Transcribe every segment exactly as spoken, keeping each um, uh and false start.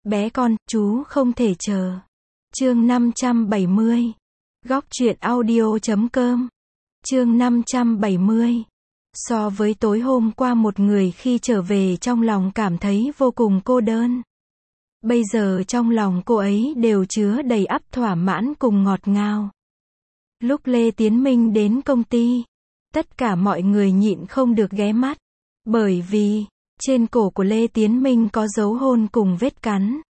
Bé con, chú không thể chờ. Chương năm trăm bảy mươi. Góc truyện audio chấm com. Chương năm trăm bảy mươi. So với tối hôm qua một người khi trở về trong lòng cảm thấy vô cùng cô đơn. Bây giờ trong lòng cô ấy đều chứa đầy ắp thỏa mãn cùng ngọt ngào. Lúc Lê Tiến Minh đến công ty, tất cả mọi người nhịn không được ghé mắt. Bởi vì, trên cổ của Lê Tiến Minh có dấu hôn cùng vết cắn.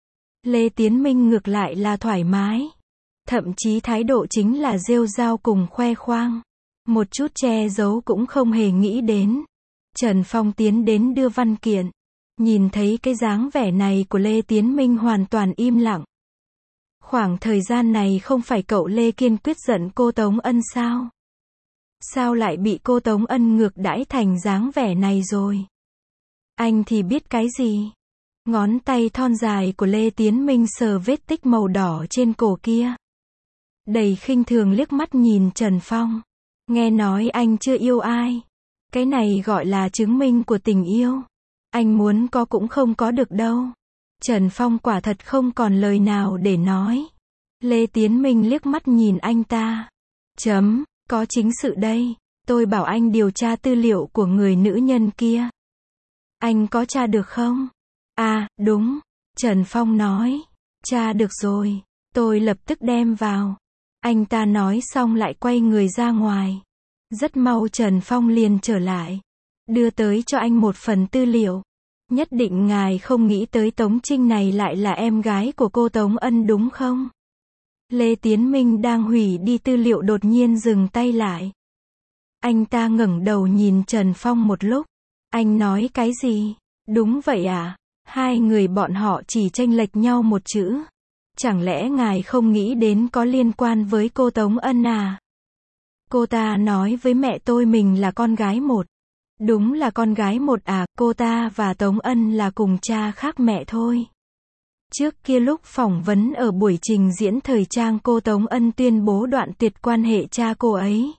Lê Tiến Minh ngược lại là thoải mái. Thậm chí thái độ chính là rêu rao cùng khoe khoang. Một chút che giấu cũng không hề nghĩ đến. Trần Phong tiến đến đưa văn kiện. Nhìn thấy cái dáng vẻ này của Lê Tiến Minh hoàn toàn im lặng. Khoảng thời gian này không phải cậu Lê kiên quyết giận cô Tống Ân sao? Sao lại bị cô Tống Ân ngược đãi thành dáng vẻ này rồi? Anh thì biết cái gì? Ngón tay thon dài của Lê Tiến Minh sờ vết tích màu đỏ trên cổ kia. Đầy khinh thường liếc mắt nhìn Trần Phong. Nghe nói anh chưa yêu ai. Cái này gọi là chứng minh của tình yêu. Anh muốn có cũng không có được đâu. Trần Phong quả thật không còn lời nào để nói. Lê Tiến Minh liếc mắt nhìn anh ta. Chấm, có chính sự đây. Tôi bảo anh điều tra tư liệu của người nữ nhân kia. Anh có tra được không? À, đúng. Trần Phong nói. Tra được rồi. Tôi lập tức đem vào. Anh ta nói xong lại quay người ra ngoài. Rất mau Trần Phong liền trở lại. Đưa tới cho anh một phần tư liệu. Nhất định ngài không nghĩ tới Tống Trinh này lại là em gái của cô Tống Ân đúng không? Lê Tiến Minh đang hủy đi tư liệu đột nhiên dừng tay lại. Anh ta ngẩng đầu nhìn Trần Phong một lúc. Anh nói cái gì? Đúng vậy à? Hai người bọn họ chỉ chênh lệch nhau một chữ. Chẳng lẽ ngài không nghĩ đến có liên quan với cô Tống Ân à? Cô ta nói với mẹ tôi mình là con gái một. Đúng là con gái một à, cô ta và Tống Ân là cùng cha khác mẹ thôi. Trước kia lúc phỏng vấn ở buổi trình diễn thời trang cô Tống Ân tuyên bố đoạn tuyệt quan hệ cha cô ấy.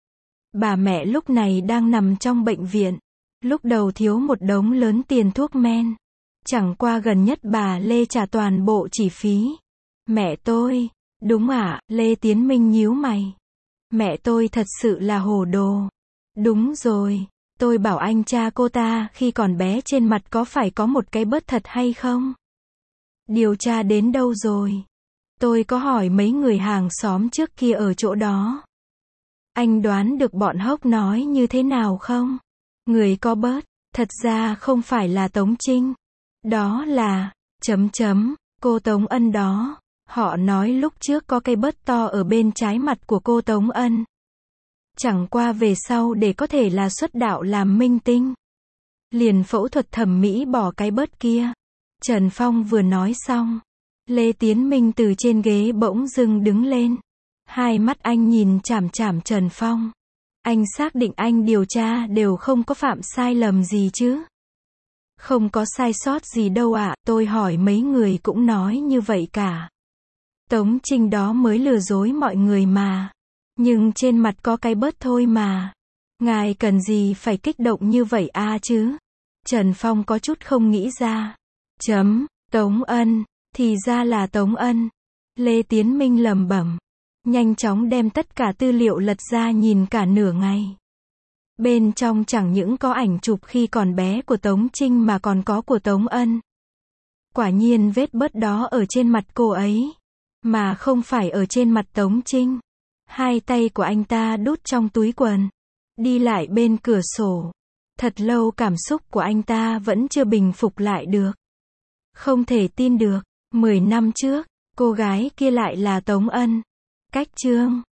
Bà mẹ lúc này đang nằm trong bệnh viện. Lúc đầu thiếu một đống lớn tiền thuốc men. Chẳng qua gần nhất bà Lê trả toàn bộ chi phí. Mẹ tôi, đúng à, Lê Tiến Minh nhíu mày. Mẹ tôi thật sự là hồ đồ. Đúng rồi, tôi bảo anh cha cô ta khi còn bé trên mặt có phải có một cái bớt thật hay không? Điều tra đến đâu rồi? Tôi có hỏi mấy người hàng xóm trước kia ở chỗ đó. Anh đoán được bọn hốc nói như thế nào không? Người có bớt, thật ra không phải là Tống Trinh. Đó là, chấm chấm, cô Tống Ân đó. Họ nói lúc trước có cây bớt to ở bên trái mặt của cô Tống Ân. Chẳng qua về sau để có thể là xuất đạo làm minh tinh. Liền phẫu thuật thẩm mỹ bỏ cái bớt kia. Trần Phong vừa nói xong. Lê Tiến Minh từ trên ghế bỗng dưng đứng lên. Hai mắt anh nhìn chằm chằm Trần Phong. Anh xác định anh điều tra đều không có phạm sai lầm gì chứ? Không có sai sót gì đâu ạ, à, tôi hỏi mấy người cũng nói như vậy cả. Tống Trinh đó mới lừa dối mọi người mà. Nhưng trên mặt có cái bớt thôi mà. Ngài cần gì phải kích động như vậy a à chứ? Trần Phong có chút không nghĩ ra. Chấm, Tống Ân, thì ra là Tống Ân. Lê Tiến Minh lẩm bẩm. Nhanh chóng đem tất cả tư liệu lật ra nhìn cả nửa ngày. Bên trong chẳng những có ảnh chụp khi còn bé của Tống Trinh mà còn có của Tống Ân. Quả nhiên vết bớt đó ở trên mặt cô ấy. Mà không phải ở trên mặt Tống Trinh. Hai tay của anh ta đút trong túi quần. Đi lại bên cửa sổ. Thật lâu cảm xúc của anh ta vẫn chưa bình phục lại được. Không thể tin được. Mười năm trước, cô gái kia lại là Tống Ân. Cách chương